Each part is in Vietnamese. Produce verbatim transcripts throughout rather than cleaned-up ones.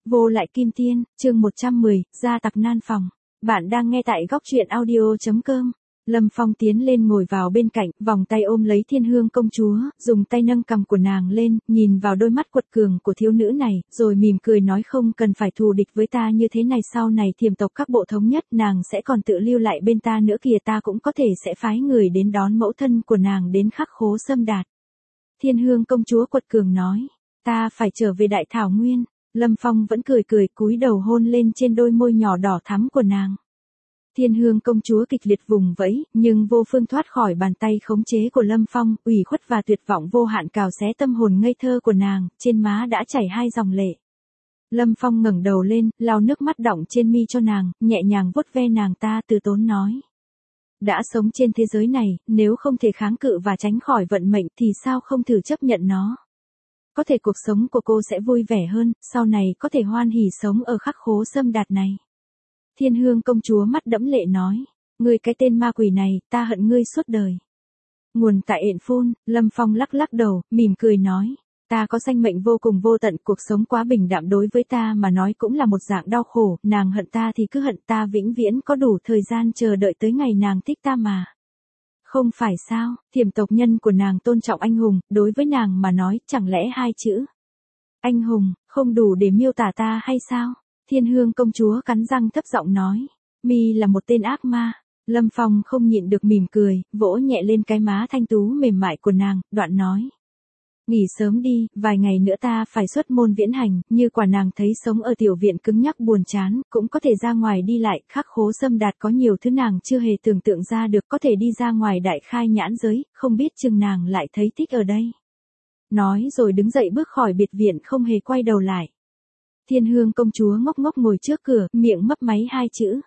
Vô lại kim tiên, chương một trăm mười, gia tặc nan phòng. Bạn đang nghe tại góc truyện audio.com. Lâm Phong tiến lên ngồi vào bên cạnh, vòng tay ôm lấy Thiên Hương công chúa, dùng tay nâng cằm của nàng lên, nhìn vào đôi mắt quật cường của thiếu nữ này, rồi mỉm cười nói không cần phải thù địch với ta như thế này, sau này Thiểm tộc các bộ thống nhất, nàng sẽ còn tự lưu lại bên ta nữa kìa, ta cũng có thể sẽ phái người đến đón mẫu thân của nàng đến Khắc Khố Sâm Đạt. Thiên Hương công chúa quật cường nói, ta phải trở về Đại Thảo Nguyên. Lâm Phong vẫn cười cười cúi đầu hôn lên trên đôi môi nhỏ đỏ thắm của nàng. Thiên Hương công chúa kịch liệt vùng vẫy, nhưng vô phương thoát khỏi bàn tay khống chế của Lâm Phong, ủy khuất và tuyệt vọng vô hạn cào xé tâm hồn ngây thơ của nàng, trên má đã chảy hai dòng lệ. Lâm Phong ngẩng đầu lên, lau nước mắt đọng trên mi cho nàng, nhẹ nhàng vuốt ve nàng, ta từ tốn nói. Đã sống trên thế giới này, nếu không thể kháng cự và tránh khỏi vận mệnh thì sao không thử chấp nhận nó. Có thể cuộc sống của cô sẽ vui vẻ hơn, sau này có thể hoan hỉ sống ở Khắc Khố Sâm Đạt này. Thiên Hương công chúa mắt đẫm lệ nói, ngươi cái tên ma quỷ này, ta hận ngươi suốt đời. Nguồn tại Yện Phun, Lâm Phong lắc lắc đầu, mỉm cười nói, ta có sanh mệnh vô cùng vô tận, cuộc sống quá bình đạm đối với ta mà nói cũng là một dạng đau khổ, nàng hận ta thì cứ hận, ta vĩnh viễn có đủ thời gian chờ đợi tới ngày nàng thích ta mà. Không phải sao, Thiểm tộc nhân của nàng tôn trọng anh hùng, đối với nàng mà nói, chẳng lẽ hai chữ anh hùng, không đủ để miêu tả ta hay sao? Thiên Hương công chúa cắn răng thấp giọng nói, mi là một tên ác ma. Lâm Phong không nhịn được mỉm cười, vỗ nhẹ lên cái má thanh tú mềm mại của nàng, đoạn nói. Nghỉ sớm đi, vài ngày nữa ta phải xuất môn viễn hành, như quả nàng thấy sống ở tiểu viện cứng nhắc buồn chán, cũng có thể ra ngoài đi lại, Khắc Khố Sâm Đạt có nhiều thứ nàng chưa hề tưởng tượng ra được, có thể đi ra ngoài đại khai nhãn giới, không biết chừng nàng lại thấy thích ở đây. Nói rồi đứng dậy bước khỏi biệt viện không hề quay đầu lại. Thiên Hương công chúa ngốc ngốc ngồi trước cửa, miệng mấp máy hai chữ.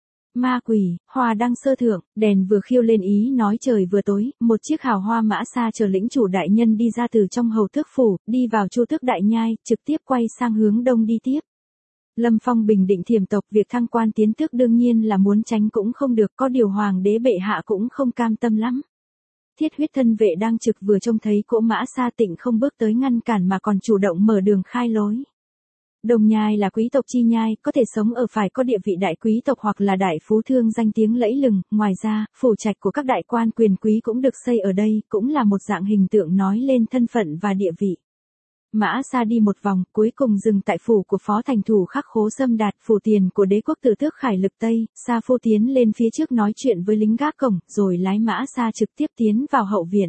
Ma quỷ, hoa đăng sơ thượng, đèn vừa khiêu lên ý nói trời vừa tối, một chiếc hào hoa mã xa chờ lĩnh chủ đại nhân đi ra từ trong hầu tước phủ, đi vào Chu Tước Đại Nhai, trực tiếp quay sang hướng đông đi tiếp. Lâm Phong bình định Thiểm tộc, việc thăng quan tiến tước đương nhiên là muốn tránh cũng không được, có điều hoàng đế bệ hạ cũng không cam tâm lắm. Thiết huyết thân vệ đang trực vừa trông thấy cỗ mã xa tịnh không bước tới ngăn cản mà còn chủ động mở đường khai lối. Đồng Nhai là quý tộc chi nhai, có thể sống ở phải có địa vị đại quý tộc hoặc là đại phú thương danh tiếng lẫy lừng, ngoài ra, phủ trạch của các đại quan quyền quý cũng được xây ở đây, cũng là một dạng hình tượng nói lên thân phận và địa vị. Mã Sa đi một vòng, cuối cùng dừng tại phủ của phó thành thủ Khắc Khố Sâm Đạt, phủ tiền của đế quốc Tử Tước Khải Lực Tây. Sa Phu tiến lên phía trước nói chuyện với lính gác cổng, rồi lái Mã Sa trực tiếp tiến vào hậu viện.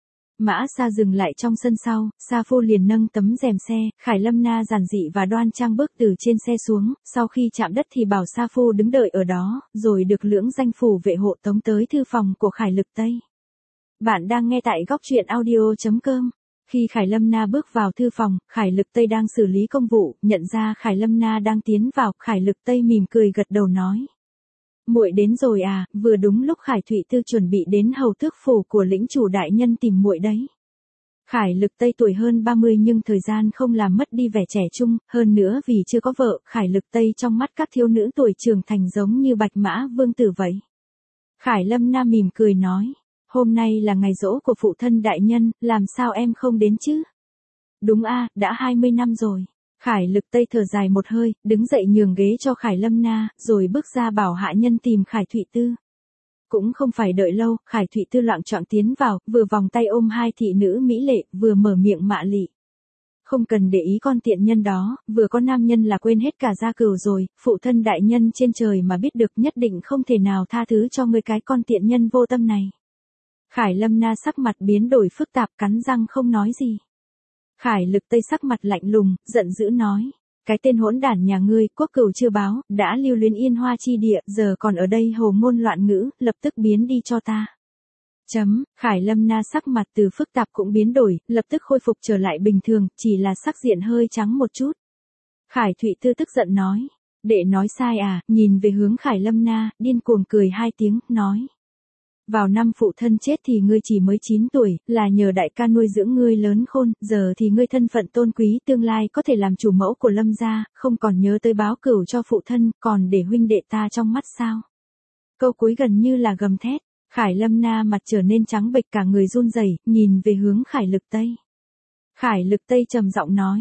Mã Sa dừng lại trong sân sau, Sa Phu liền nâng tấm rèm xe, Khải Lâm Na giản dị và đoan trang bước từ trên xe xuống, sau khi chạm đất thì bảo Sa Phu đứng đợi ở đó, rồi được lưỡng danh phủ vệ hộ tống tới thư phòng của Khải Lực Tây. Bạn đang nghe tại góc truyện audio.com. Khi Khải Lâm Na bước vào thư phòng, Khải Lực Tây đang xử lý công vụ, nhận ra Khải Lâm Na đang tiến vào, Khải Lực Tây mỉm cười gật đầu nói. Muội đến rồi à, vừa đúng lúc Khải Thụy Tư chuẩn bị đến hầu tước phủ của lĩnh chủ đại nhân tìm muội đấy. Khải Lực Tây tuổi hơn ba mươi nhưng thời gian không làm mất đi vẻ trẻ trung, hơn nữa vì chưa có vợ, Khải Lực Tây trong mắt các thiếu nữ tuổi trưởng thành giống như bạch mã vương tử vậy. Khải Lâm Na mỉm cười nói, hôm nay là ngày giỗ của phụ thân đại nhân, làm sao em không đến chứ? Đúng a, đã hai mươi năm rồi. Khải Lực Tây thở dài một hơi, đứng dậy nhường ghế cho Khải Lâm Na, rồi bước ra bảo hạ nhân tìm Khải Thụy Tư. Cũng không phải đợi lâu, Khải Thụy Tư loạng choạng tiến vào, vừa vòng tay ôm hai thị nữ mỹ lệ, vừa mở miệng mạ lị. Không cần để ý con tiện nhân đó, vừa có nam nhân là quên hết cả gia cửu rồi, phụ thân đại nhân trên trời mà biết được nhất định không thể nào tha thứ cho người cái con tiện nhân vô tâm này. Khải Lâm Na sắc mặt biến đổi phức tạp, cắn răng không nói gì. Khải Lực Tây sắc mặt lạnh lùng, giận dữ nói, cái tên hỗn đản nhà ngươi, quốc cửu chưa báo, đã lưu luyến Yên Hoa chi địa, giờ còn ở đây hồ ngôn loạn ngữ, lập tức biến đi cho ta. Chấm, Khải Lâm Na sắc mặt từ phức tạp cũng biến đổi, lập tức khôi phục trở lại bình thường, chỉ là sắc diện hơi trắng một chút. Khải Thụy Tư tức giận nói, đệ nói sai à, nhìn về hướng Khải Lâm Na, điên cuồng cười hai tiếng, nói. Vào năm phụ thân chết thì ngươi chỉ mới chín tuổi, là nhờ đại ca nuôi dưỡng ngươi lớn khôn, giờ thì ngươi thân phận tôn quý tương lai có thể làm chủ mẫu của Lâm gia, không còn nhớ tới báo cửu cho phụ thân, còn để huynh đệ ta trong mắt sao? Câu cuối gần như là gầm thét, Khải Lâm Na mặt trở nên trắng bệch cả người run rẩy, nhìn về hướng Khải Lực Tây. Khải Lực Tây trầm giọng nói,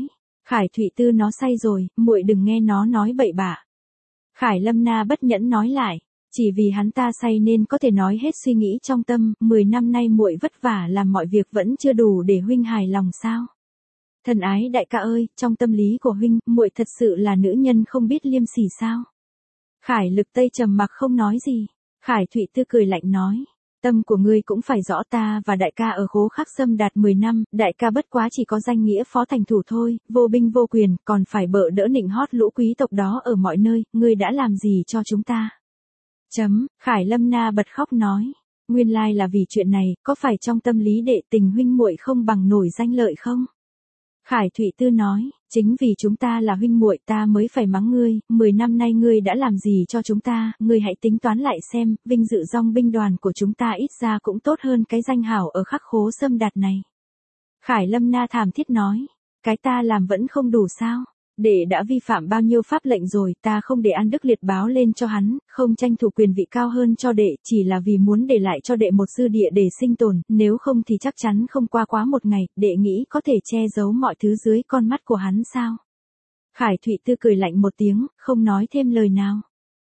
Khải Thụy Tư nó say rồi, muội đừng nghe nó nói bậy bạ. Khải Lâm Na bất nhẫn nói lại, chỉ vì hắn ta say nên có thể nói hết suy nghĩ trong tâm, mười năm nay muội vất vả làm mọi việc vẫn chưa đủ để huynh hài lòng sao? Thân ái đại ca ơi, trong tâm lý của huynh, muội thật sự là nữ nhân không biết liêm sỉ sao? Khải Lực Tây trầm mặc không nói gì. Khải Thụy Tư cười lạnh nói, tâm của ngươi cũng phải rõ, ta và đại ca ở Khố Khắc Sâm đạt mười năm, đại ca bất quá chỉ có danh nghĩa phó thành thủ thôi, vô binh vô quyền, còn phải bợ đỡ nịnh hót lũ quý tộc đó ở mọi nơi, ngươi đã làm gì cho chúng ta? Chấm, Khải Lâm Na bật khóc nói, nguyên lai là vì chuyện này, có phải trong tâm lý đệ tình huynh muội không bằng nổi danh lợi không? Khải Thụy Tư nói, chính vì chúng ta là huynh muội ta mới phải mắng ngươi, mười năm nay ngươi đã làm gì cho chúng ta, ngươi hãy tính toán lại xem, vinh dự dòng binh đoàn của chúng ta ít ra cũng tốt hơn cái danh hảo ở Khắc Khố Sâm Đạt này. Khải Lâm Na thảm thiết nói, cái ta làm vẫn không đủ sao? Đệ đã vi phạm bao nhiêu pháp lệnh rồi, ta không để An Đức Liệt báo lên cho hắn, không tranh thủ quyền vị cao hơn cho đệ, chỉ là vì muốn để lại cho đệ một dư địa để sinh tồn, nếu không thì chắc chắn không qua quá một ngày, đệ nghĩ có thể che giấu mọi thứ dưới con mắt của hắn sao? Khải Thụy Tư cười lạnh một tiếng, không nói thêm lời nào.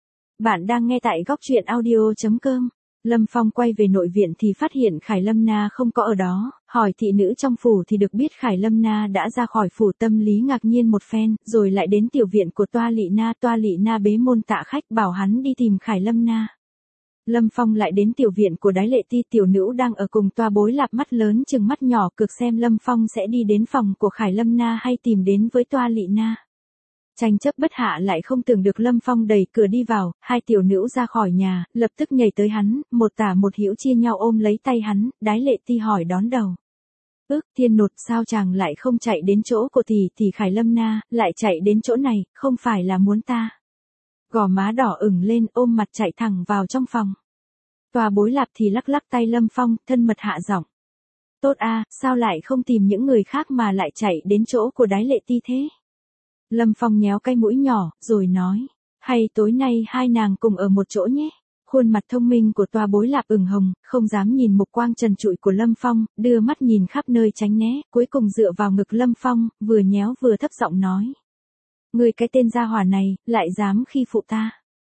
Bạn đang nghe tại góc truyện audio chấm com. Lâm Phong quay về nội viện thì phát hiện Khải Lâm Na không có ở đó, hỏi thị nữ trong phủ thì được biết Khải Lâm Na đã ra khỏi phủ, tâm lý ngạc nhiên một phen, rồi lại đến tiểu viện của Toa Lị Na, Toa Lị Na bế môn tạ khách bảo hắn đi tìm Khải Lâm Na. Lâm Phong lại đến tiểu viện của Đái Lệ Ti, tiểu nữ đang ở cùng Toa Bối Lạp mắt lớn chừng mắt nhỏ, cực xem Lâm Phong sẽ đi đến phòng của Khải Lâm Na hay tìm đến với Toa Lị Na. Tranh chấp bất hạ lại không tưởng được Lâm Phong đẩy cửa đi vào, hai tiểu nữ ra khỏi nhà, lập tức nhảy tới hắn, một tả một hữu chia nhau ôm lấy tay hắn, Đái Lệ Ti hỏi đón đầu. Ước Thiên Nột, sao chàng lại không chạy đến chỗ của tỷ tỷ Khải Lâm Na, lại chạy đến chỗ này, không phải là muốn ta? Gò má đỏ ửng lên, ôm mặt chạy thẳng vào trong phòng. Toa Bối Lạp thì lắc lắc tay Lâm Phong, thân mật hạ giọng. Tốt a, sao lại không tìm những người khác mà lại chạy đến chỗ của Đái Lệ Ti thế? Lâm Phong nhéo cái mũi nhỏ, rồi nói, hay tối nay hai nàng cùng ở một chỗ nhé. Khuôn mặt thông minh của Toa Bối Lạp ửng hồng, không dám nhìn mục quang trần trụi của Lâm Phong, đưa mắt nhìn khắp nơi tránh né, cuối cùng dựa vào ngực Lâm Phong, vừa nhéo vừa thấp giọng nói. Người cái tên gia hỏa này, lại dám khi phụ ta.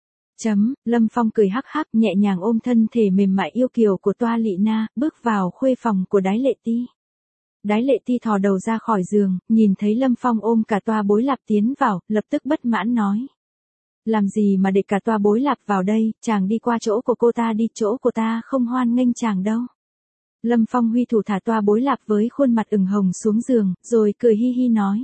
Chấm, Lâm Phong cười hắc hắc, nhẹ nhàng ôm thân thể mềm mại yêu kiều của Toa Lị Na, bước vào khuê phòng của Đái Lệ Ti. Đái Lệ Ti thò đầu ra khỏi giường, nhìn thấy Lâm Phong ôm cả Toa Bối Lạp tiến vào, lập tức bất mãn nói. Làm gì mà để cả Toa Bối Lạp vào đây, chàng đi qua chỗ của cô ta đi, chỗ của ta không hoan nghênh chàng đâu. Lâm Phong huy thủ thả Toa Bối Lạp với khuôn mặt ửng hồng xuống giường, rồi cười hi hi nói.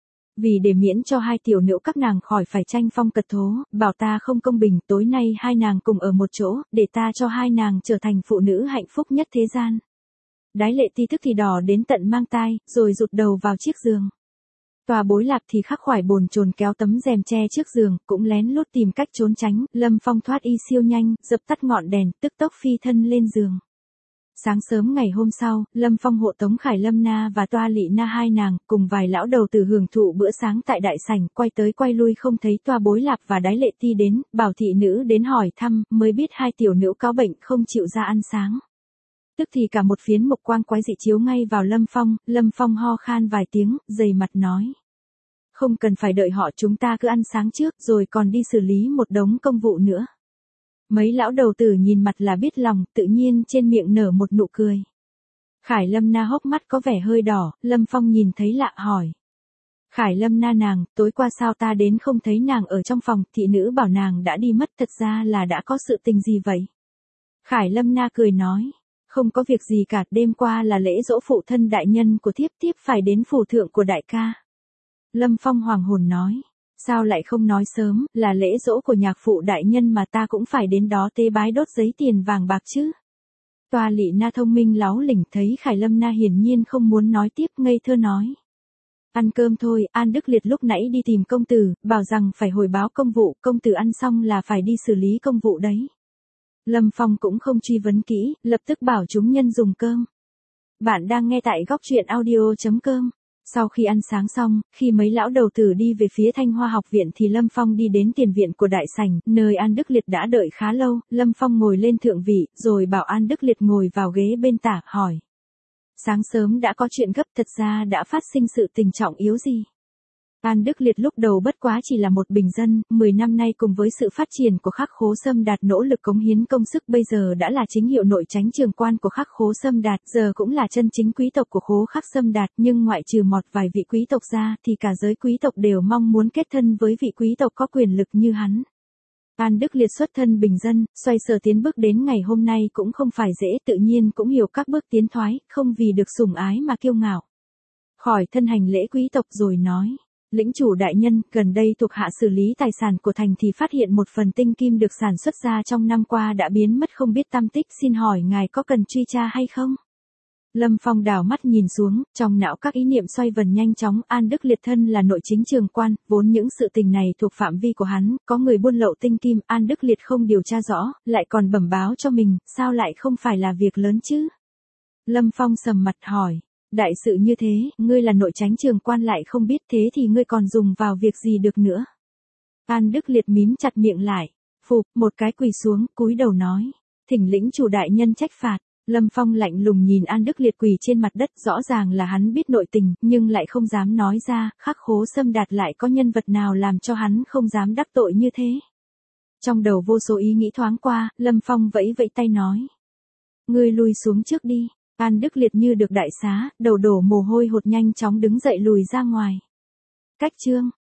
Vì để miễn cho hai tiểu nữ các nàng khỏi phải tranh phong cật thố, bảo ta không công bình, tối nay hai nàng cùng ở một chỗ, để ta cho hai nàng trở thành phụ nữ hạnh phúc nhất thế gian. Đái Lệ Ti tức thì đỏ đến tận mang tai, rồi rụt đầu vào chiếc giường. Toa Bối Lạp thì khắc khoải bồn chồn kéo tấm rèm che trước giường, cũng lén lút tìm cách trốn tránh, Lâm Phong thoát y siêu nhanh, dập tắt ngọn đèn, tức tốc phi thân lên giường. Sáng sớm ngày hôm sau, Lâm Phong hộ tống Khải Lâm Na và Toa Lị Na hai nàng, cùng vài lão đầu tử hưởng thụ bữa sáng tại đại sảnh, quay tới quay lui không thấy Toa Bối Lạp và Đái Lệ Ti đến, bảo thị nữ đến hỏi thăm, mới biết hai tiểu nữ có bệnh không chịu ra ăn sáng. Tức thì cả một phiến mục quang quái dị chiếu ngay vào Lâm Phong, Lâm Phong ho khan vài tiếng, dày mặt nói. Không cần phải đợi họ, chúng ta cứ ăn sáng trước, rồi còn đi xử lý một đống công vụ nữa. Mấy lão đầu tử nhìn mặt là biết lòng, tự nhiên trên miệng nở một nụ cười. Khải Lâm Na hốc mắt có vẻ hơi đỏ, Lâm Phong nhìn thấy lạ hỏi. Khải Lâm Na nàng, tối qua sao ta đến không thấy nàng ở trong phòng, thị nữ bảo nàng đã đi mất, thật ra là đã có sự tình gì vậy? Khải Lâm Na cười nói. Không có việc gì cả, đêm qua là lễ dỗ phụ thân đại nhân của thiếp, thiếp phải đến phủ thượng của đại ca. Lâm Phong hoàng hồn nói. Sao lại không nói sớm, là lễ dỗ của nhạc phụ đại nhân mà ta cũng phải đến đó tế bái đốt giấy tiền vàng bạc chứ. Toa Lị Na thông minh láu lỉnh thấy Khải Lâm Na hiển nhiên không muốn nói tiếp, ngây thơ nói. Ăn cơm thôi, An Đức Liệt lúc nãy đi tìm công tử, bảo rằng phải hồi báo công vụ, công tử ăn xong là phải đi xử lý công vụ đấy. Lâm Phong cũng không truy vấn kỹ, lập tức bảo chúng nhân dùng cơm. Bạn đang nghe tại góc truyện audio chấm com. Sau khi ăn sáng xong, khi mấy lão đầu tử đi về phía Thanh Hoa học viện thì Lâm Phong đi đến tiền viện của đại sảnh, nơi An Đức Liệt đã đợi khá lâu, Lâm Phong ngồi lên thượng vị, rồi bảo An Đức Liệt ngồi vào ghế bên tả, hỏi. Sáng sớm đã có chuyện gấp, thật ra đã phát sinh sự tình trọng yếu gì? An Đức Liệt lúc đầu bất quá chỉ là một bình dân, mười năm nay cùng với sự phát triển của Khắc Khố Sâm Đạt nỗ lực cống hiến công sức bây giờ đã là chính hiệu nội chánh trường quan của Khắc Khố Sâm Đạt, giờ cũng là chân chính quý tộc của Khố Khắc Sâm Đạt, nhưng ngoại trừ một vài vị quý tộc ra thì cả giới quý tộc đều mong muốn kết thân với vị quý tộc có quyền lực như hắn. An Đức Liệt xuất thân bình dân, xoay sở tiến bước đến ngày hôm nay cũng không phải dễ, tự nhiên cũng hiểu các bước tiến thoái, không vì được sủng ái mà kiêu ngạo. Khỏi thân hành lễ quý tộc rồi nói. Lĩnh chủ đại nhân, gần đây thuộc hạ xử lý tài sản của thành thì phát hiện một phần tinh kim được sản xuất ra trong năm qua đã biến mất không biết tăm tích, xin hỏi ngài có cần truy tra hay không? Lâm Phong đảo mắt nhìn xuống, trong não các ý niệm xoay vần nhanh chóng. An Đức Liệt thân là nội chính trường quan, vốn những sự tình này thuộc phạm vi của hắn, có người buôn lậu tinh kim, An Đức Liệt không điều tra rõ, lại còn bẩm báo cho mình, sao lại không phải là việc lớn chứ? Lâm Phong sầm mặt hỏi. Đại sự như thế, ngươi là nội chánh trường quan lại không biết, thế thì ngươi còn dùng vào việc gì được nữa? An Đức Liệt mím chặt miệng lại, phục, một cái quỳ xuống, cúi đầu nói, thỉnh lĩnh chủ đại nhân trách phạt. Lâm Phong lạnh lùng nhìn An Đức Liệt quỳ trên mặt đất, rõ ràng là hắn biết nội tình, nhưng lại không dám nói ra, Khắc Khố Sâm Đạt lại có nhân vật nào làm cho hắn không dám đắc tội như thế. Trong đầu vô số ý nghĩ thoáng qua, Lâm Phong vẫy vẫy tay nói, ngươi lui xuống trước đi. An Đức Liệt như được đại xá, đầu đổ mồ hôi hột nhanh chóng đứng dậy lùi ra ngoài. Cách chương